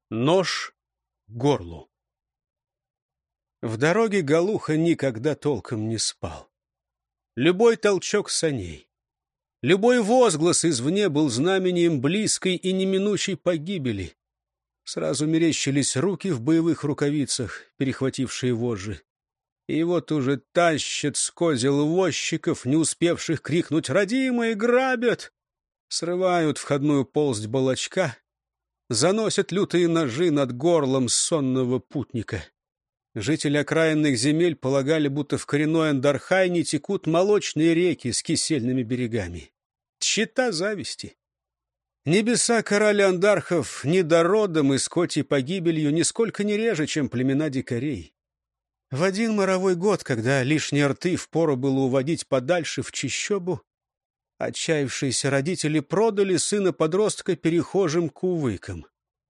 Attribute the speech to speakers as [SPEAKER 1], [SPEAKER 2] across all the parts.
[SPEAKER 1] Нож к горлу. В дороге Голуха никогда толком не спал. Любой толчок саней, любой возглас извне был знамением близкой и неминучей погибели. Сразу мерещились руки в боевых рукавицах, перехватившие вожжи. И вот уже тащат с козел возчиков, не успевших крикнуть «Родимые грабят!», срывают входную полость балачка, заносят лютые ножи над горлом сонного путника. Жители окраинных земель полагали, будто в коренной Андархайне текут молочные реки с кисельными берегами. Тщета зависти. Небеса короля андархов недородом и скотьей погибелью нисколько не реже, чем племена дикарей. В один моровой год, когда лишние рты впору было уводить подальше в чащобу, отчаявшиеся родители продали сына-подростка перехожим кувыкам.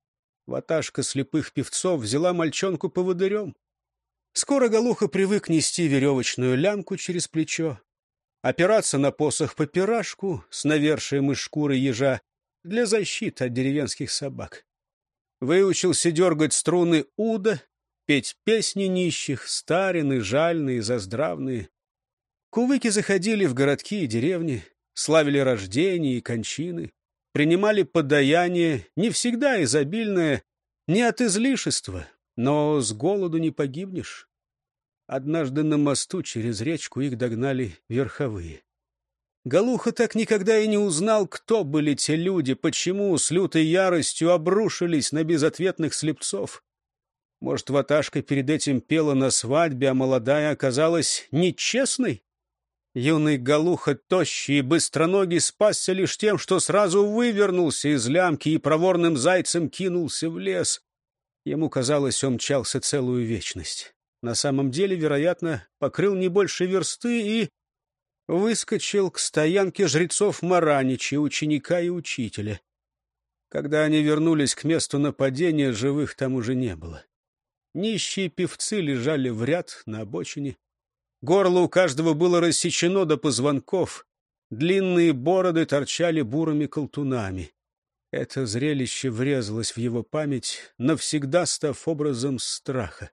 [SPEAKER 1] Ваташка слепых певцов взяла мальчонку поводырем. Скоро Голуха привык нести веревочную лямку через плечо, опираться на посох по пирожку с навершием из шкуры ежа для защиты от деревенских собак. Выучился дергать струны уда, петь песни нищих, старины, жальные, заздравные. Кувыки заходили в городки и деревни, славили рождения и кончины, принимали подаяние, не всегда изобильное, не от излишества, но с голоду не погибнешь. Однажды на мосту через речку их догнали верховые. Голуха так никогда и не узнал, кто были те люди, почему с лютой яростью обрушились на безответных слепцов. Может, ваташка перед этим пела на свадьбе, а молодая оказалась нечестной? Юный Голуха, тощий и быстроногий, спасся лишь тем, что сразу вывернулся из лямки и проворным зайцем кинулся в лес. Ему казалось, он мчался целую вечность. На самом деле, вероятно, покрыл не больше версты и выскочил к стоянке жрецов Маранича, ученика и учителя. Когда они вернулись к месту нападения, живых там уже не было. Нищие певцы лежали в ряд на обочине. Горло у каждого было рассечено до позвонков. Длинные бороды торчали бурыми колтунами. Это зрелище врезалось в его память, навсегда став образом страха.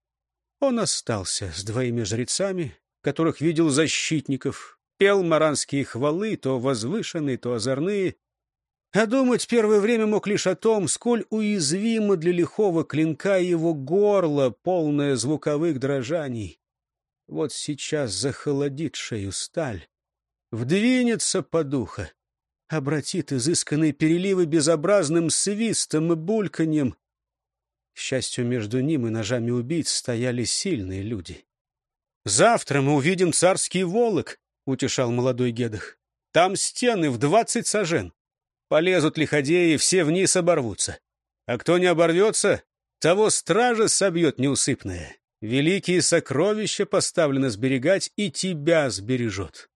[SPEAKER 1] Он остался с двоими жрецами, которых видел защитников, пел маранские хвалы, то возвышенные, то озорные. А думать первое время мог лишь о том, сколь уязвимо для лихого клинка его горло, полное звуковых дрожаний. Вот сейчас захолодит шею сталь, вдвинется под ухо, обратит изысканные переливы безобразным свистом и бульканьем. К счастью, между ним и ножами убийц стояли сильные люди. «Завтра мы увидим царский Волок», — утешал молодой Гедах. «Там стены в 20 сажен. Полезут лиходеи, все вниз оборвутся. А кто не оборвется, того стража собьет неусыпная. Великие сокровища поставлены сберегать, и тебя сбережет».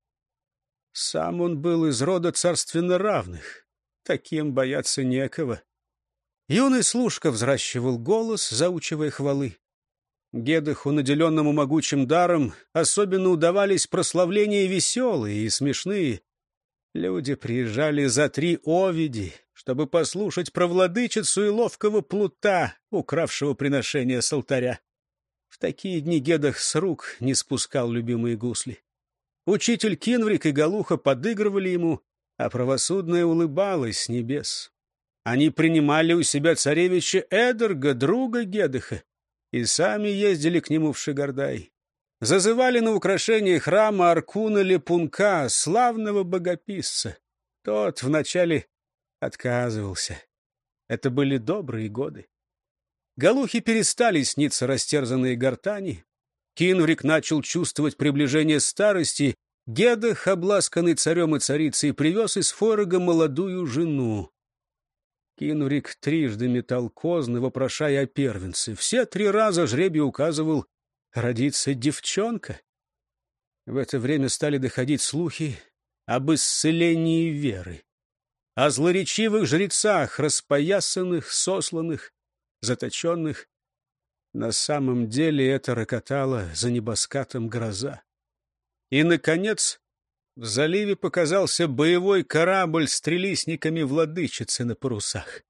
[SPEAKER 1] Сам он был из рода царственно равных. Таким бояться некого. Юный служка взращивал голос, заучивая хвалы. Гедаху, наделенному могучим даром, особенно удавались прославления веселые и смешные. Люди приезжали за 3 оведи, чтобы послушать про владычицу и ловкого плута, укравшего приношение с алтаря. В такие дни Гедах с рук не спускал любимые гусли. Учитель Кинврик и Голуха подыгрывали ему, а правосудная улыбалась с небес. Они принимали у себя царевича Эдерга, друга Гедаха, и сами ездили к нему в Шигардай. Зазывали на украшение храма Аркуна Лепунка, славного богописца. Тот вначале отказывался. Это были добрые годы. Голухе перестали сниться растерзанные гортани. Кинврик начал чувствовать приближение старости. Гедах, обласканный царем и царицей, привез из Фойрога молодую жену. Кинврик трижды метал козны, вопрошая о первенце. Все 3 раза жребий указывал: родится девчонка. В это время стали доходить слухи об исцелении веры, о злоречивых жрецах, распоясанных, сосланных, заточенных. На самом деле это рокотала за небоскатом гроза. И, наконец, в заливе показался боевой корабль с трилистниками владычицы на парусах.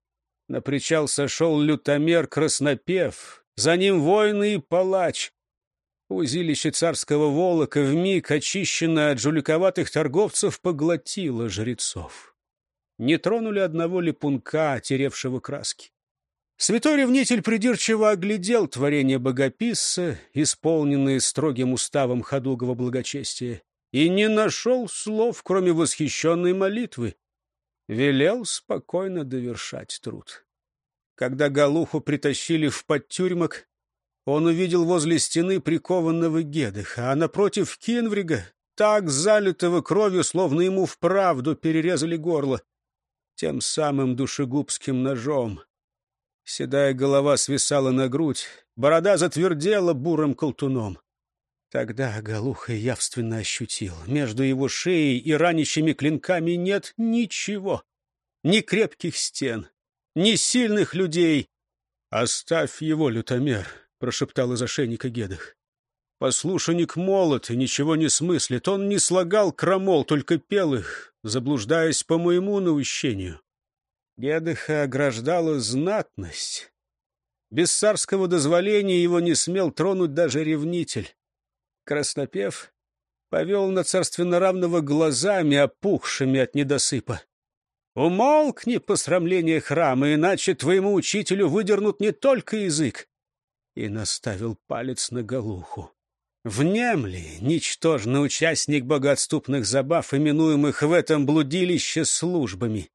[SPEAKER 1] На причал сошел лютомер Краснопев, за ним воины и палач. Узилище царского волока, вмиг очищенное от жуликоватых торговцев, поглотило жрецов. Не тронули одного липунка, теревшего краски. Святой ревнитель придирчиво оглядел творение богописца, исполненные строгим уставом ходугого благочестия, и не нашел слов, кроме восхищенной молитвы. Велел спокойно довершать труд. Когда Голуху притащили в подтюрьмок, он увидел возле стены прикованного Гедыха, а напротив Кинврига, так залитого кровью, словно ему вправду перерезали горло, тем самым душегубским ножом. Седая голова свисала на грудь, борода затвердела бурым колтуном. Тогда Голуха явственно ощутил, между его шеей и ранящими клинками нет ничего, ни крепких стен, ни сильных людей. «Оставь его, лютомер», — прошептал из ошейника Гедых. «Послушаник молод и ничего не смыслит. Он не слагал крамол, только пел их, заблуждаясь по моему наущению». Гедыха ограждала знатность. Без царского дозволения его не смел тронуть даже ревнитель. Краснопев повел на царственно-равного глазами, опухшими от недосыпа. «Умолкни, посрамление храма, иначе твоему учителю выдернут не только язык». И наставил палец на Голуху. «Внемли, ничтожный участник богоотступных забав, именуемых в этом блудилище службами.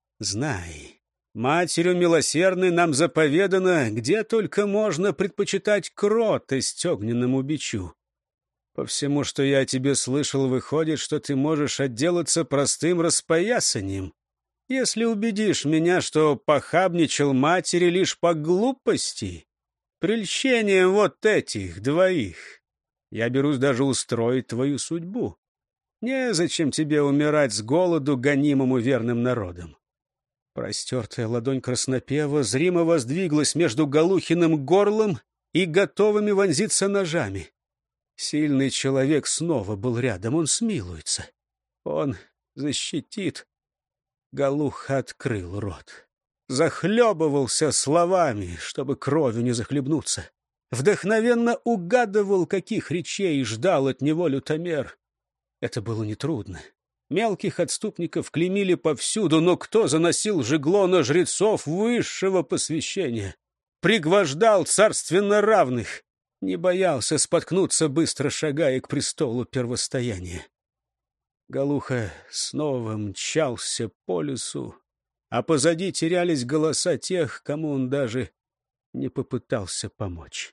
[SPEAKER 1] Знай, Матерью милосердной нам заповедано, где только можно предпочитать кротость огненному бичу. По всему, что я о тебе слышал, выходит, что ты можешь отделаться простым распоясанием, если убедишь меня, что похабничал матери лишь по глупости, прельщением вот этих двоих. Я берусь даже устроить твою судьбу. Незачем тебе умирать с голоду гонимому верным народом». Простертая ладонь Краснопева зримо воздвиглась между Голухиным горлом и готовыми вонзиться ножами. Сильный человек снова был рядом, он смилуется. Он защитит. Голуха открыл рот. Захлебывался словами, чтобы кровью не захлебнуться. Вдохновенно угадывал, каких речей ждал от него лютомер. Это было нетрудно. Мелких отступников клеймили повсюду, но кто заносил жегло на жрецов высшего посвящения? Пригвождал царственно равных, не боялся споткнуться, быстро шагая к престолу первостояния. Голуха снова мчался по лесу, а позади терялись голоса тех, кому он даже не попытался помочь.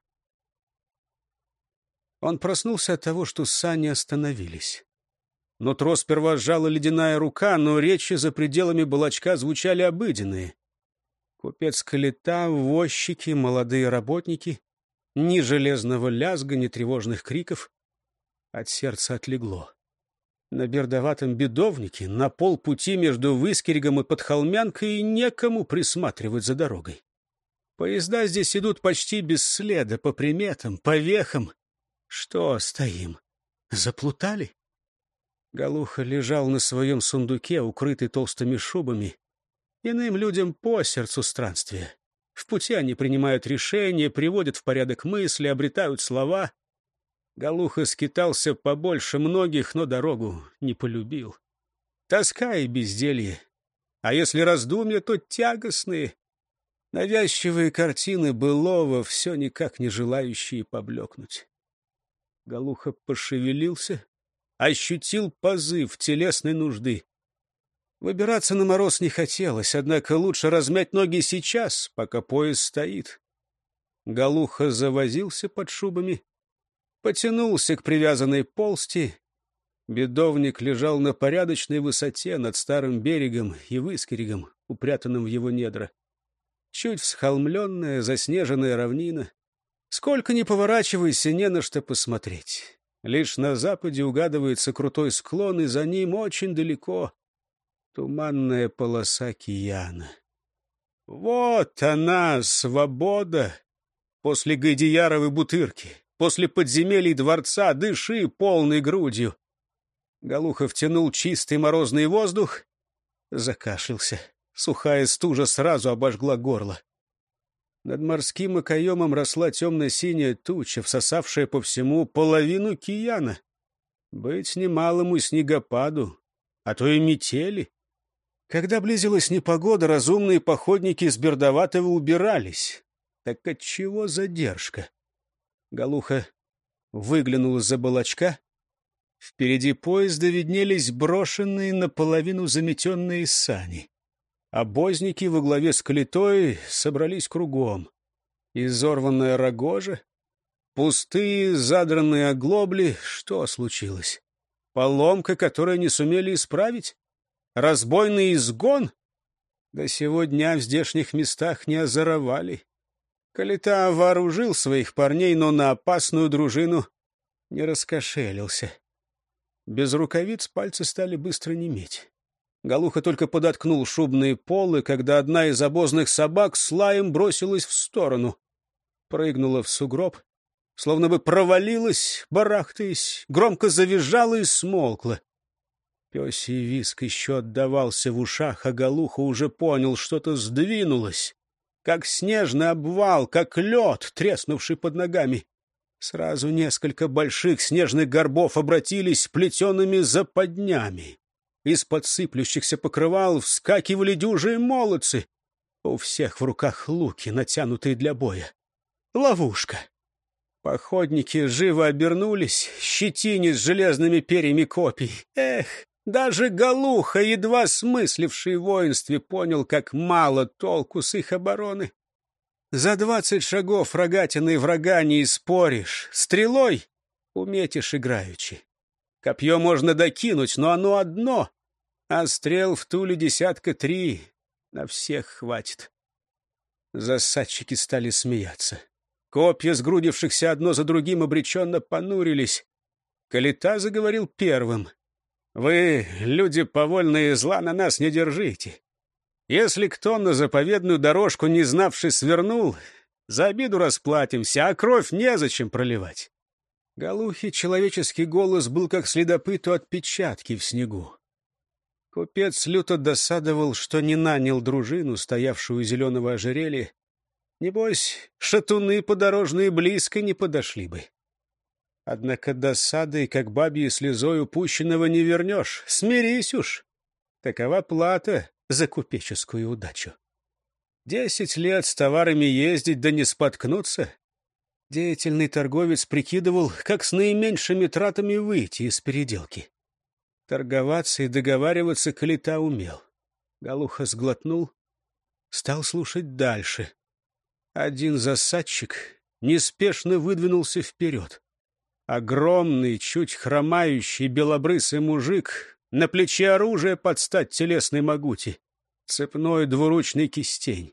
[SPEAKER 1] Он проснулся от того, что сани остановились. Нутро сперва сжала ледяная рука, но речи за пределами балачка звучали обыденные. Купец Калита, возчики, молодые работники. Ни железного лязга, ни тревожных криков. От сердца отлегло. На бердоватом бедовнике, на полпути между Выскерегом и Подхолмянкой, некому присматривать за дорогой. Поезда здесь идут почти без следа, по приметам, по вехам. Что стоим? Заплутали? Голуха лежал на своем сундуке, укрытый толстыми шубами. Иным людям по сердцу странствия. В пути они принимают решения, приводят в порядок мысли, обретают слова. Голуха скитался побольше многих, но дорогу не полюбил. Тоска и безделье. А если раздумья, то тягостные. Навязчивые картины былого, все никак не желающие поблекнуть. Голуха пошевелился, ощутил позыв телесной нужды. Выбираться на мороз не хотелось, однако лучше размять ноги сейчас, пока поезд стоит. Голуха завозился под шубами, потянулся к привязанной полсти. Бедовник лежал на порядочной высоте над старым берегом и Выскерегом, упрятанным в его недра. Чуть всхолмленная, заснеженная равнина. Сколько ни поворачивайся, не на что посмотреть. Лишь на западе угадывается крутой склон, и за ним очень далеко туманная полоса Кияна. Вот она, свобода! После Гайдияровой Бутырки, после подземелий дворца, дыши полной грудью. Голуха втянул чистый морозный воздух, закашлялся. Сухая стужа сразу обожгла горло. Над морским окоемом росла темно-синяя туча, всосавшая по всему половину Кияна. Быть немалому снегопаду, а то и метели. Когда близилась непогода, разумные походники с Бердоватого убирались. Так отчего задержка? Галуха выглянул из-за балачка. Впереди поезда виднелись брошенные наполовину заметенные сани. Обозники во главе с калитой собрались кругом. Изорванная рогожа, пустые задранные оглобли. Что случилось? Поломка, которую не сумели исправить? Разбойный изгон? До сего дня в здешних местах не озоровали. Калита вооружил своих парней, но на опасную дружину не раскошелился. Без рукавиц пальцы стали быстро неметь. Галуха только подоткнул шубные полы, когда одна из обозных собак с лаем бросилась в сторону. Прыгнула в сугроб, словно бы провалилась, барахтаясь, громко завизжала и смолкла. Пёсий визг еще отдавался в ушах, а Галуха уже понял, что-то сдвинулось, как снежный обвал, как лед, треснувший под ногами. Сразу несколько больших снежных горбов обратились плетеными западнями. Из-под сыплющихся покрывал вскакивали дюжие молодцы. У всех в руках луки, натянутые для боя. Ловушка. Походники живо обернулись, щетине с железными перьями копий. Эх, даже Галуха, едва смысливший в воинстве, понял, как мало толку с их обороны. За 20 шагов рогатиной врага не испоришь. Стрелой уметишь играючи. Копье можно докинуть, но оно одно, а стрел в туле 3 на всех хватит. Засадчики стали смеяться. Копья, сгрудившихся одно за другим, обреченно понурились. Калита заговорил первым. «Вы, люди повольные, зла на нас не держите. Если кто на заповедную дорожку, не знавший, свернул, за обиду расплатимся, а кровь незачем проливать». Галухи человеческий голос был как следопыту отпечатки в снегу. Купец люто досадовал, что не нанял дружину, стоявшую у зеленого ожерелья. Небось, шатуны подорожные близко не подошли бы. Однако досадой, как бабьей слезой, упущенного не вернешь. Смирись уж. Такова плата за купеческую удачу. 10 лет с товарами ездить, да не споткнуться. Деятельный торговец прикидывал, как с наименьшими тратами выйти из переделки. Торговаться и договариваться Калита умел. Галуха сглотнул, стал слушать дальше. Один засадчик неспешно выдвинулся вперед. Огромный, чуть хромающий белобрысый мужик, на плече оружие под стать телесной могути, цепной двуручный кистень.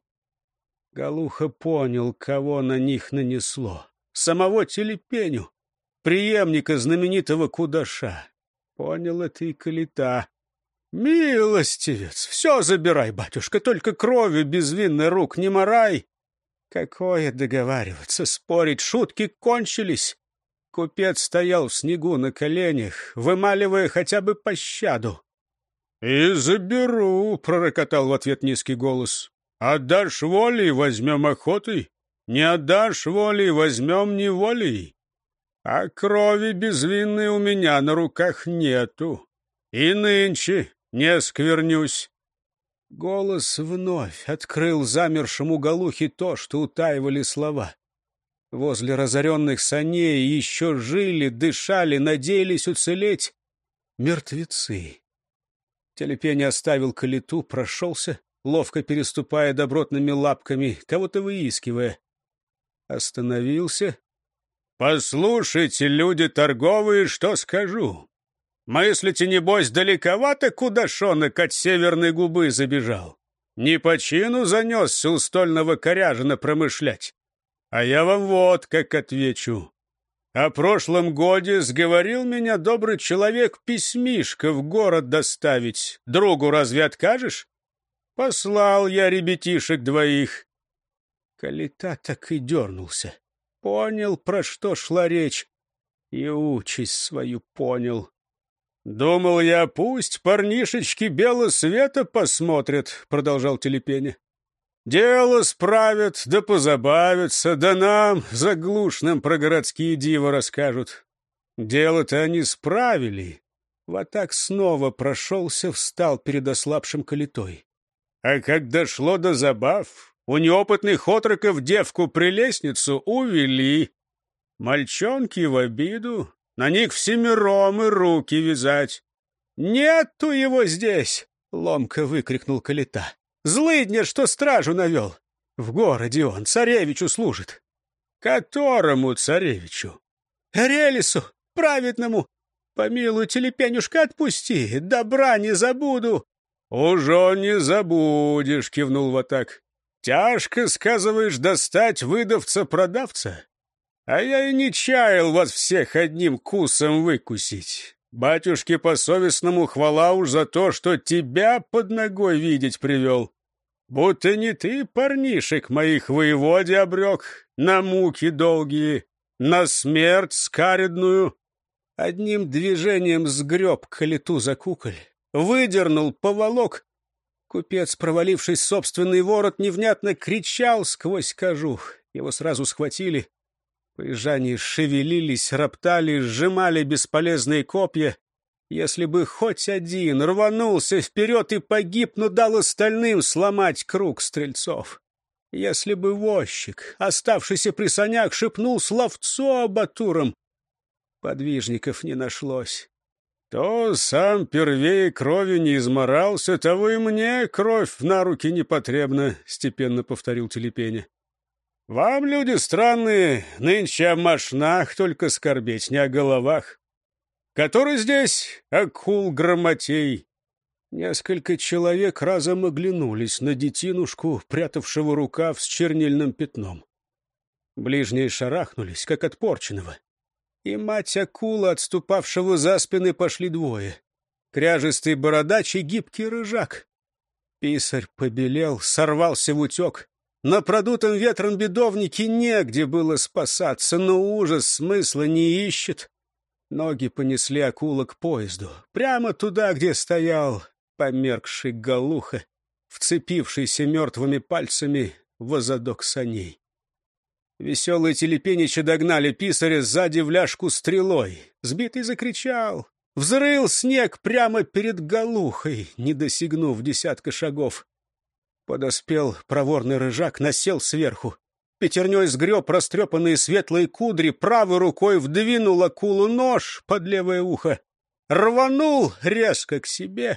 [SPEAKER 1] Галуха понял, кого на них нанесло. Самого Телепеню, преемника знаменитого Кудаша. Понял это и Калита. «Милостивец, все забирай, батюшка, только кровью безвинной рук не морай». Какое договариваться, спорить, шутки кончились. Купец стоял в снегу на коленях, вымаливая хотя бы пощаду. «И заберу», — пророкотал в ответ низкий голос. «Отдашь волей — возьмем охотой, не отдашь волей — возьмем неволей. А крови безвинной у меня на руках нету, и нынче не осквернюсь». Голос вновь открыл замершему Галухе то, что утаивали слова. Возле разоренных саней еще жили, дышали, надеялись уцелеть мертвецы. Телепень оставил Калиту, прошелся, ловко переступая добротными лапками, кого-то выискивая. Остановился. «Послушайте, люди торговые, что скажу. Мыслите, небось, далековато Кудашонок от северной губы забежал? Не по чину занесся у стольного коряжина промышлять? А я вам вот как отвечу. О прошлом годе сговорил меня добрый человек письмишко в город доставить. Другу разве откажешь? Послал я ребятишек 2. Калита так и дернулся. Понял, про что шла речь, и участь свою понял. «Думал я, пусть парнишечки белого света посмотрят», — продолжал Телепеня. «Дело справят, да позабавятся, да нам, заглушным, про городские дива расскажут. Дело-то они справили». Ватак снова прошелся, встал перед ослабшим калитой. А как дошло до забав, у неопытных отроков девку прелестницу увели. Мальчонки в обиду, на них всемиром и руки вязать. «Нету его здесь!» — ломко выкрикнул калита. «Злыдня, что стражу навел! В городе он царевичу служит». «Которому царевичу?» «Релису, праведному! Помилуй, Телепенюшка, отпусти, добра не забуду!» «Уже не забудешь», — кивнул Ватак. «Тяжко, сказываешь, достать выдавца-продавца? А я и не чаял вас всех одним кусом выкусить. Батюшке по-совестному хвала уж за то, что тебя под ногой видеть привел. Будто не ты парнишек моих воеводе обрек на муки долгие, на смерть скаредную». Одним движением сгреб калиту за куколь, выдернул, поволок. Купец, провалившись в собственный ворот, невнятно кричал сквозь кожух. Его сразу схватили. Поезжане шевелились, роптали, сжимали бесполезные копья. Если бы хоть один рванулся вперед и погиб, но дал остальным сломать круг стрельцов. Если бы возчик, оставшийся при санях, шепнул словцо абатурам, подвижников не нашлось. То сам первее крови не изморался, того и мне кровь на руки не потребна, — степенно повторил Телепеня. Вам, люди странные, нынче о мошнах только скорбеть, не о головах. Который здесь акул грамотей? Несколько человек разом оглянулись на детинушку, прятавшего рукав с чернильным пятном. Ближние шарахнулись, как от порченого. И мать акула, отступавшего за спины, пошли двое. Кряжистый бородач и гибкий рыжак. Писарь побелел, сорвался в утек. На продутом ветром бедовнике негде было спасаться, но ужас смысла не ищет. Ноги понесли акула к поезду, прямо туда, где стоял померкший Голуха, вцепившийся мертвыми пальцами в озадок саней. Веселые Телепенича догнали писаря сзади в ляжку стрелой. Сбитый закричал. Взрыл снег прямо перед Голухой, не досягнув десятка шагов. Подоспел проворный рыжак, насел сверху. Пятерней сгреб растрепанные светлые кудри, правой рукой вдвинул акулу нож под левое ухо. Рванул резко к себе.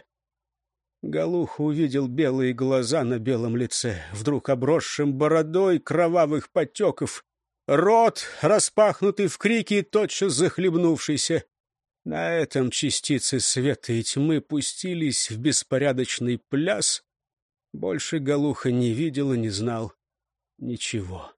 [SPEAKER 1] Голуха увидел белые глаза на белом лице, вдруг обросшим бородой кровавых потеков, рот, распахнутый в крике и тотчас захлебнувшийся. На этом частицы света и тьмы пустились в беспорядочный пляс. Больше Голуха не видел и не знал ничего.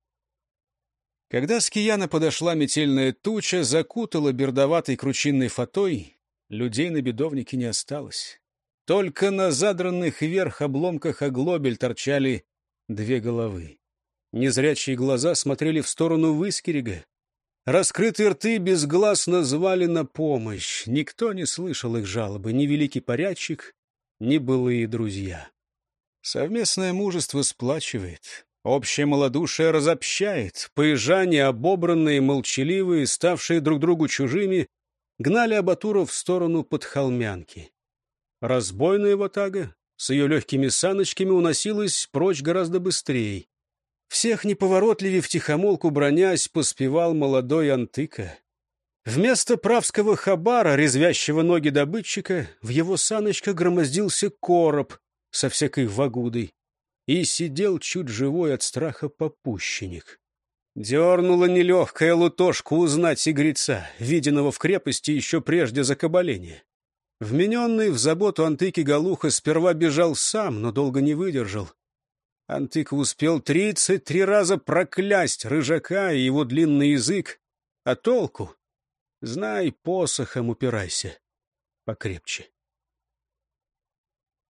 [SPEAKER 1] Когда с Кияна подошла метельная туча, закутала бердоватой кручинной фатой, людей на бедовнике не осталось. Только на задранных вверх обломках оглобель торчали две головы. Незрячие глаза смотрели в сторону Выскерега. Раскрытые рты безгласно звали на помощь. Никто не слышал их жалобы, ни великий порядчик, ни былые друзья. Совместное мужество сплачивает, общее малодушие разобщает. Поезжане, обобранные, молчаливые, ставшие друг другу чужими, гнали абатуров в сторону Подхолмянки. Разбойная ватага с ее легкими саночками уносилась прочь гораздо быстрее. Всех неповоротливее втихомолку бронясь поспевал молодой Антыка. Вместо правского хабара, резвящего ноги добытчика, в его саночках громоздился короб со всякой вагудой, и сидел чуть живой от страха попущенник. Дернула нелегкая лутошка узнать игреца, виденного в крепости еще прежде закабаления. Вмененный в заботу Антыки Голуха сперва бежал сам, но долго не выдержал. Антыка успел 33 раза проклясть рыжака и его длинный язык. А толку? Знай, посохом упирайся покрепче.